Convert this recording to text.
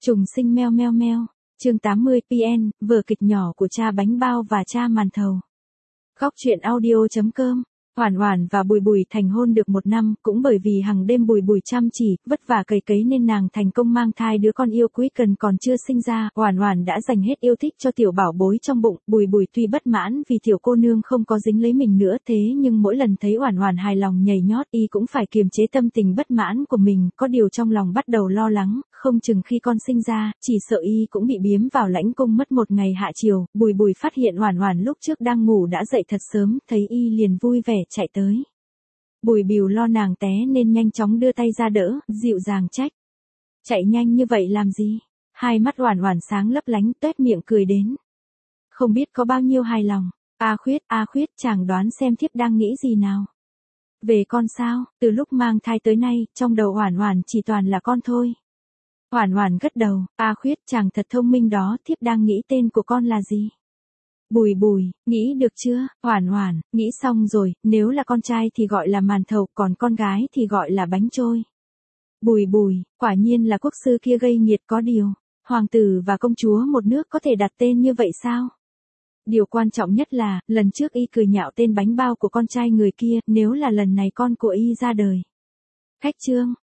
Trùng sinh meo meo meo. Chương 80 PN, vở kịch nhỏ của cha bánh bao và cha màn thầu. Góc truyện audio.com. Oản Oản và Bùi Bùi thành hôn được 1 năm, cũng bởi vì hàng đêm Bùi Bùi chăm chỉ, vất vả cày cấy nên nàng thành công mang thai đứa con yêu quý cần còn chưa sinh ra. Oản Oản đã dành hết yêu thích cho tiểu bảo bối trong bụng. Bùi Bùi tuy bất mãn vì tiểu cô nương không có dính lấy mình nữa, thế nhưng mỗi lần thấy Oản Oản hài lòng nhảy nhót, y cũng phải kiềm chế tâm tình bất mãn của mình, có điều trong lòng bắt đầu lo lắng, không chừng khi con sinh ra, chỉ sợ y cũng bị biếm vào lãnh cung mất một ngày hạ chiều. Bùi Bùi phát hiện Oản Oản lúc trước đang ngủ đã dậy thật sớm, thấy y liền vui vẻ chạy tới. Bùi Bìu lo nàng té nên nhanh chóng đưa tay ra đỡ, dịu dàng trách. Chạy nhanh như vậy làm gì? Hai mắt Oản Oản sáng lấp lánh, tuét miệng cười đến. Không biết có bao nhiêu hài lòng. A Khuyết, chàng đoán xem thiếp đang nghĩ gì nào. Về con sao? Từ lúc mang thai tới nay, trong đầu Oản Oản chỉ toàn là con thôi. Oản Oản gật đầu. A Khuyết, chàng thật thông minh đó, thiếp đang nghĩ tên của con là gì? Bùi Bùi, nghĩ được chưa? Oản Oản, nghĩ xong rồi, nếu là con trai thì gọi là màn thầu, còn con gái thì gọi là bánh trôi. Bùi Bùi, quả nhiên là quốc sư kia gây nghiệt có điều. Hoàng tử và công chúa một nước có thể đặt tên như vậy sao? Điều quan trọng nhất là, lần trước y cười nhạo tên bánh bao của con trai người kia, nếu là lần này con của y ra đời. Khách trương,